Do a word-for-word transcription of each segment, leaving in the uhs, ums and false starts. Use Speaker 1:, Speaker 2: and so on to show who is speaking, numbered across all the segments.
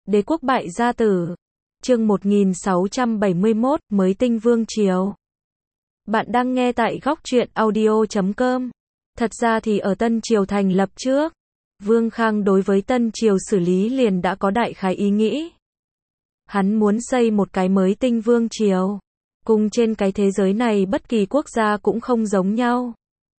Speaker 1: Đế quốc bại gia tử. Chương một nghìn sáu trăm bảy mươi mốt, mới tinh vương triều. Bạn đang nghe tại góc truyện audio chấm com. Thật ra thì ở Tân Triều thành lập trước, Vương Khang đối với Tân Triều xử lý liền đã có đại khái ý nghĩ. Hắn muốn xây một cái mới tinh vương triều. Cùng trên cái thế giới này bất kỳ quốc gia cũng không giống nhau.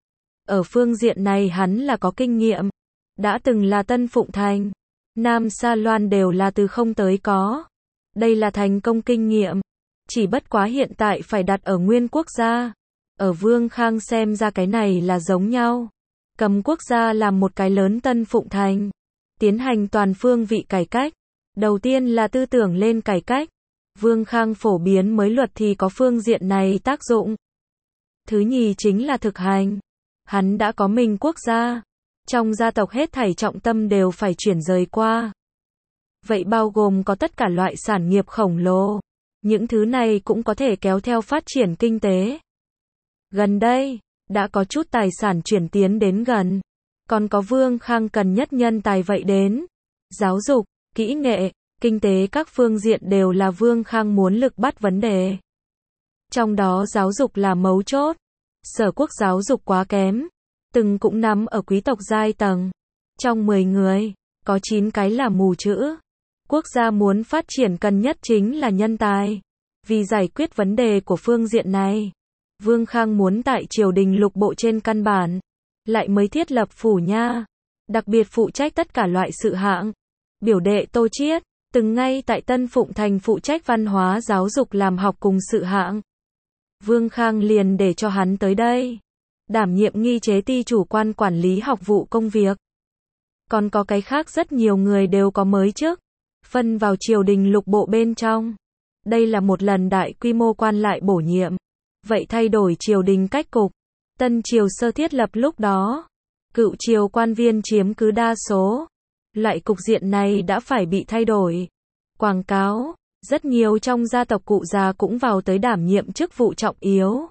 Speaker 1: Ở phương diện này hắn là có kinh nghiệm. Đã từng là Tân Phụng Thành, Nam Sa Loan đều là từ không tới có. Đây là thành công kinh nghiệm. Chỉ bất quá hiện tại phải đặt ở nguyên quốc gia. Ở Vương Khang xem ra cái này là giống nhau. Cầm quốc gia làm một cái lớn Tân Phụng Thành. Tiến hành toàn phương vị cải cách. Đầu tiên là tư tưởng lên cải cách. Vương Khang phổ biến mới luật thì có phương diện này tác dụng. Thứ nhì chính là thực hành. Hắn đã có mình quốc gia. Trong gia tộc hết thảy trọng tâm đều phải chuyển rời qua. Vậy bao gồm có tất cả loại sản nghiệp khổng lồ. Những thứ này cũng có thể kéo theo phát triển kinh tế. Gần đây, đã có chút tài sản chuyển tiến đến gần. Còn có Vương Khang cần nhất nhân tài vậy đến. Giáo dục, kỹ nghệ, kinh tế các phương diện đều là Vương Khang muốn lực bắt vấn đề. Trong đó giáo dục là mấu chốt. Sở quốc giáo dục quá kém. Từng cũng nắm ở quý tộc giai tầng. Trong mười người, có chín cái là mù chữ. Quốc gia muốn phát triển cần nhất chính là nhân tài. Vì giải quyết vấn đề của phương diện này, Vương Khang muốn tại triều đình lục bộ trên căn bản, lại mới thiết lập phủ nha. Đặc biệt phụ trách tất cả loại sự hạng. Biểu đệ Tô Chiết, từng ngay tại Tân Phụng Thành phụ trách văn hóa giáo dục làm học cùng sự hạng. Vương Khang liền để cho hắn tới đây. Đảm nhiệm nghi chế ty chủ quan quản lý học vụ công việc. Còn có cái khác rất nhiều người đều có mới chức. Phân vào triều đình lục bộ bên trong. Đây là một lần đại quy mô quan lại bổ nhiệm. Vậy thay đổi triều đình cách cục. Tân triều sơ thiết lập lúc đó. Cựu triều quan viên chiếm cứ đa số. Loại cục diện này đã phải bị thay đổi. Quảng cáo. Rất nhiều trong gia tộc cụ già cũng vào tới đảm nhiệm chức vụ trọng yếu.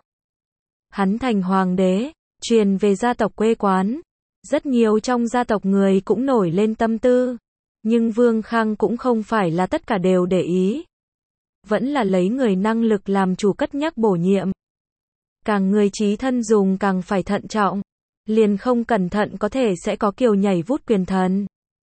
Speaker 1: Hắn thành hoàng đế, truyền về gia tộc quê quán. Rất nhiều trong gia tộc người cũng nổi lên tâm tư. Nhưng Vương Khang cũng không phải là tất cả đều để ý. Vẫn là lấy người năng lực làm chủ cất nhắc bổ nhiệm. Càng người trí thân dùng càng phải thận trọng. Liền không cẩn thận có thể sẽ có kiều nhảy vút quyền thần.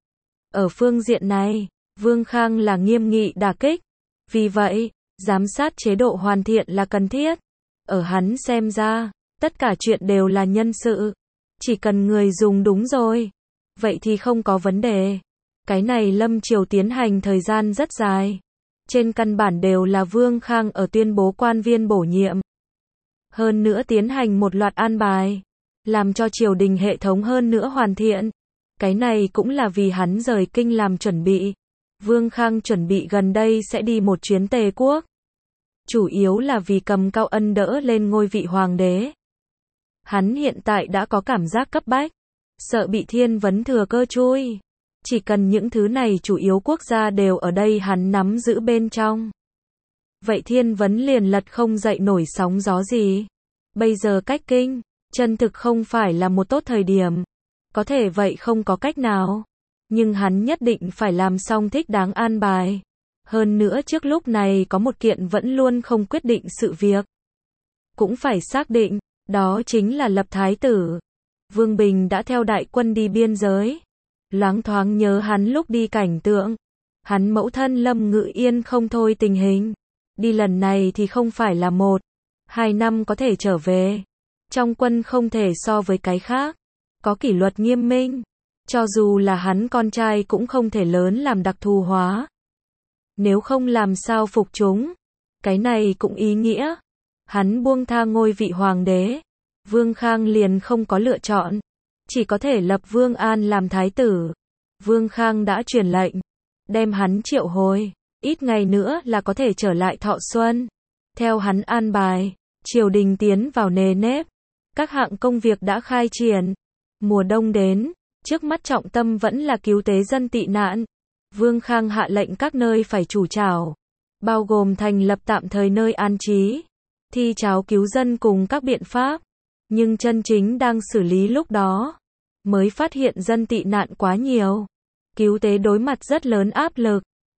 Speaker 1: Ở phương diện này, Vương Khang là nghiêm nghị đả kích. Vì vậy, giám sát chế độ hoàn thiện là cần thiết. Ở hắn xem ra, tất cả chuyện đều là nhân sự. Chỉ cần người dùng đúng rồi. Vậy thì không có vấn đề. Cái này lâm triều tiến hành thời gian rất dài. Trên căn bản đều là Vương Khang ở tuyên bố quan viên bổ nhiệm. Hơn nữa tiến hành một loạt an bài. Làm cho triều đình hệ thống hơn nữa hoàn thiện. Cái này cũng là vì hắn rời kinh làm chuẩn bị. Vương Khang chuẩn bị gần đây sẽ đi một chuyến Tề quốc. Chủ yếu là vì cầm Cao Ân đỡ lên ngôi vị hoàng đế. Hắn hiện tại đã có cảm giác cấp bách. Sợ bị Thiên Vấn thừa cơ chui. Chỉ cần những thứ này chủ yếu quốc gia đều ở đây hắn nắm giữ bên trong. Vậy Thiên Vấn liền lật không dậy nổi sóng gió gì. Bây giờ cách kinh, chân thực không phải là một tốt thời điểm. Có thể vậy không có cách nào. Nhưng hắn nhất định phải làm xong thích đáng an bài. Hơn nữa trước lúc này có một kiện vẫn luôn không quyết định sự việc. Cũng phải xác định, đó chính là lập thái tử. Vương Bình đã theo đại quân đi biên giới. Loáng thoáng nhớ hắn lúc đi cảnh tượng. Hắn mẫu thân Lâm Ngự Yên không thôi tình hình. Đi lần này thì không phải là một, hai năm có thể trở về. Trong quân không thể so với cái khác. Có kỷ luật nghiêm minh. Cho dù là hắn con trai cũng không thể lớn làm đặc thù hóa. Nếu không làm sao phục chúng. Cái này cũng ý nghĩa. Hắn buông tha ngôi vị hoàng đế. Vương Khang liền không có lựa chọn. Chỉ có thể lập Vương An làm thái tử. Vương Khang đã truyền lệnh. Đem hắn triệu hồi. Ít ngày nữa là có thể trở lại Thọ Xuân. Theo hắn an bài. Triều đình tiến vào nề nếp. Các hạng công việc đã khai triển. Mùa đông đến. Trước mắt trọng tâm vẫn là cứu tế dân tị nạn. Vương Khang hạ lệnh các nơi phải chủ trảo. Bao gồm thành lập tạm thời nơi an trí. Thi cháo cứu dân cùng các biện pháp. Nhưng chân chính đang xử lý lúc đó. Mới phát hiện dân tị nạn quá nhiều. Cứu tế đối mặt rất lớn áp lực.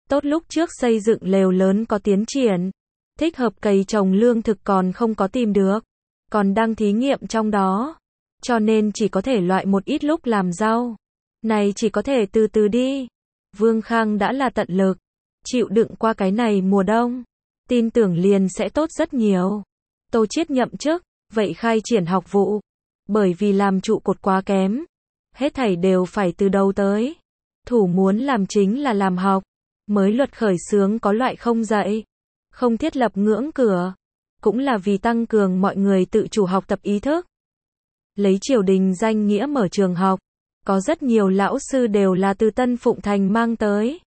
Speaker 1: Tốt lúc trước xây dựng lều lớn có tiến triển. Thích hợp cày trồng lương thực còn không có tìm được. Còn đang thí nghiệm trong đó. Cho nên chỉ có thể loại một ít lúc làm rau. Này chỉ có thể từ từ đi. Vương Khang đã là tận lực. Chịu đựng qua cái này mùa đông. Tin tưởng liền sẽ tốt rất nhiều. Tô Chiết nhậm chức, vậy khai triển học vụ. Bởi vì làm trụ cột quá kém. Hết thảy đều phải từ đầu tới. Thủ muốn làm chính là làm học. Mới luật khởi xướng có loại không dạy. Không thiết lập ngưỡng cửa. Cũng là vì tăng cường mọi người tự chủ học tập ý thức. Lấy triều đình danh nghĩa mở trường học. Có rất nhiều lão sư đều là từ Tân Phụng Thành mang tới.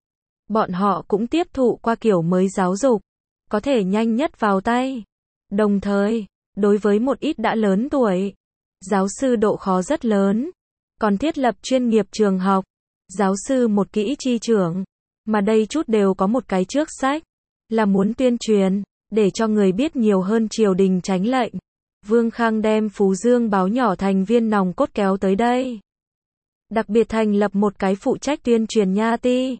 Speaker 1: Bọn họ cũng tiếp thụ qua kiểu mới giáo dục. Có thể nhanh nhất vào tay. Đồng thời, đối với một ít đã lớn tuổi, giáo sư độ khó rất lớn. Còn thiết lập chuyên nghiệp trường học. Giáo sư một kỹ chi trưởng. Mà đây chút đều có một cái trước sách. Là muốn tuyên truyền, để cho người biết nhiều hơn triều đình chánh lệnh. Vương Khang đem Phú Dương báo nhỏ thành viên nòng cốt kéo tới đây. Đặc biệt thành lập một cái phụ trách tuyên truyền nha ti.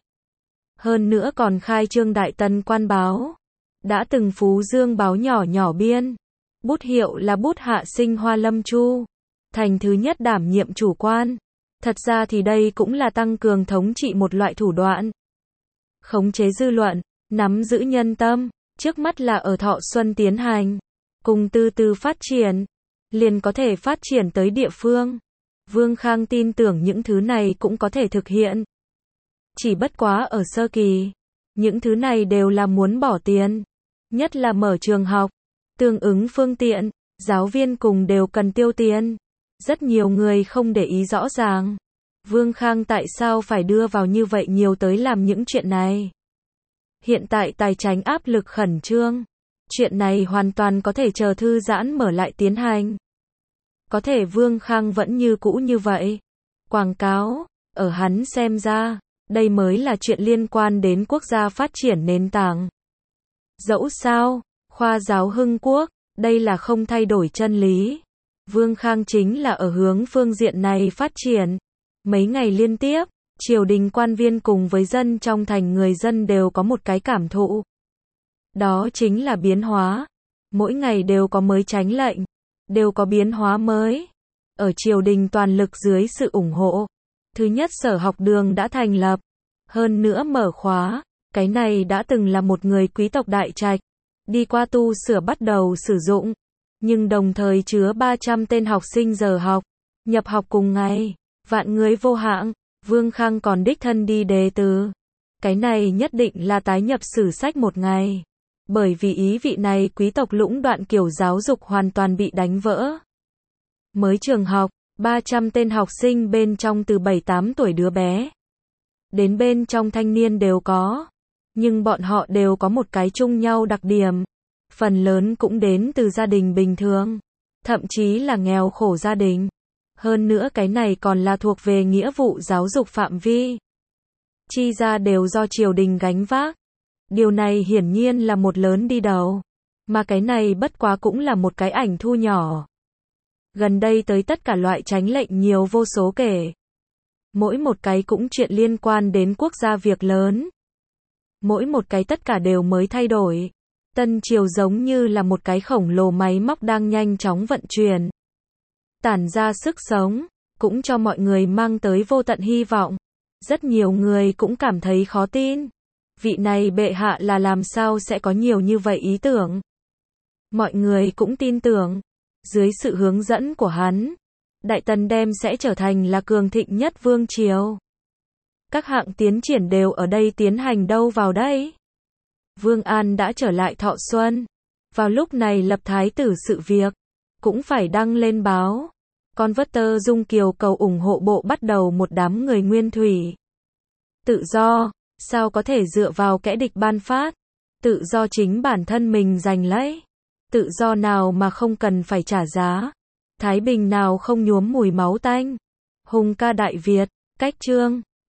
Speaker 1: Hơn nữa còn khai trương Đại Tần Quan báo. Đã từng Phú Dương báo nhỏ nhỏ biên. Bút hiệu là bút hạ sinh Hoa Lâm Chu. Thành thứ nhất đảm nhiệm chủ quan. Thật ra thì đây cũng là tăng cường thống trị một loại thủ đoạn. Khống chế dư luận, nắm giữ nhân tâm, trước mắt là ở Thọ Xuân tiến hành. Cùng từ từ phát triển, liền có thể phát triển tới địa phương. Vương Khang tin tưởng những thứ này cũng có thể thực hiện. Chỉ bất quá ở sơ kỳ, những thứ này đều là muốn bỏ tiền. Nhất là mở trường học, tương ứng phương tiện, giáo viên cùng đều cần tiêu tiền. Rất nhiều người không để ý rõ ràng. Vương Khang tại sao phải đưa vào như vậy nhiều tới làm những chuyện này? Hiện tại tài chính áp lực khẩn trương. Chuyện này hoàn toàn có thể chờ thư giãn mở lại tiến hành. Có thể Vương Khang vẫn như cũ như vậy. Quảng cáo, ở hắn xem ra, đây mới là chuyện liên quan đến quốc gia phát triển nền tảng. Dẫu sao, khoa giáo hưng quốc, đây là không thay đổi chân lý. Vương Khang chính là ở hướng phương diện này phát triển. Mấy ngày liên tiếp, triều đình quan viên cùng với dân trong thành người dân đều có một cái cảm thụ. Đó chính là biến hóa. Mỗi ngày đều có mới chánh lệnh, đều có biến hóa mới. Ở triều đình toàn lực dưới sự ủng hộ. Thứ nhất sở học đường đã thành lập. Hơn nữa mở khóa. Cái này đã từng là một người quý tộc đại trạch. Đi qua tu sửa bắt đầu sử dụng. Nhưng đồng thời chứa ba trăm tên học sinh giờ học. Nhập học cùng ngày. Vạn người vô hạng. Vương Khang còn đích thân đi đề từ. Cái này nhất định là tái nhập sử sách một ngày. Bởi vì ý vị này quý tộc lũng đoạn kiểu giáo dục hoàn toàn bị đánh vỡ. Mới trường học, ba trăm tên học sinh bên trong từ bảy tám tuổi đứa bé. Đến bên trong thanh niên đều có. Nhưng bọn họ đều có một cái chung nhau đặc điểm. Phần lớn cũng đến từ gia đình bình thường. Thậm chí là nghèo khổ gia đình. Hơn nữa cái này còn là thuộc về nghĩa vụ giáo dục phạm vi. Chi ra đều do triều đình gánh vác. Điều này hiển nhiên là một lớn đi đầu. Mà cái này bất quá cũng là một cái ảnh thu nhỏ. Gần đây tới tất cả loại chánh lệnh nhiều vô số kể. Mỗi một cái cũng chuyện liên quan đến quốc gia việc lớn. Mỗi một cái tất cả đều mới thay đổi. Tân triều giống như là một cái khổng lồ máy móc đang nhanh chóng vận chuyển. Tản ra sức sống, cũng cho mọi người mang tới vô tận hy vọng. Rất nhiều người cũng cảm thấy khó tin. Vị này bệ hạ là làm sao sẽ có nhiều như vậy ý tưởng. Mọi người cũng tin tưởng. Dưới sự hướng dẫn của hắn, Đại Tần đem sẽ trở thành là cường thịnh nhất vương triều. Các hạng tiến triển đều ở đây tiến hành đâu vào đây. Vương An đã trở lại Thọ Xuân. Vào lúc này lập thái tử sự việc, cũng phải đăng lên báo. Converter Dung Kiều cầu ủng hộ bộ bắt đầu một đám người nguyên thủy. Tự do, sao có thể dựa vào kẻ địch ban phát? Tự do chính bản thân mình giành lấy. Tự do nào mà không cần phải trả giá? Thái bình nào không nhuốm mùi máu tanh? Hùng ca Đại Việt, cách chương.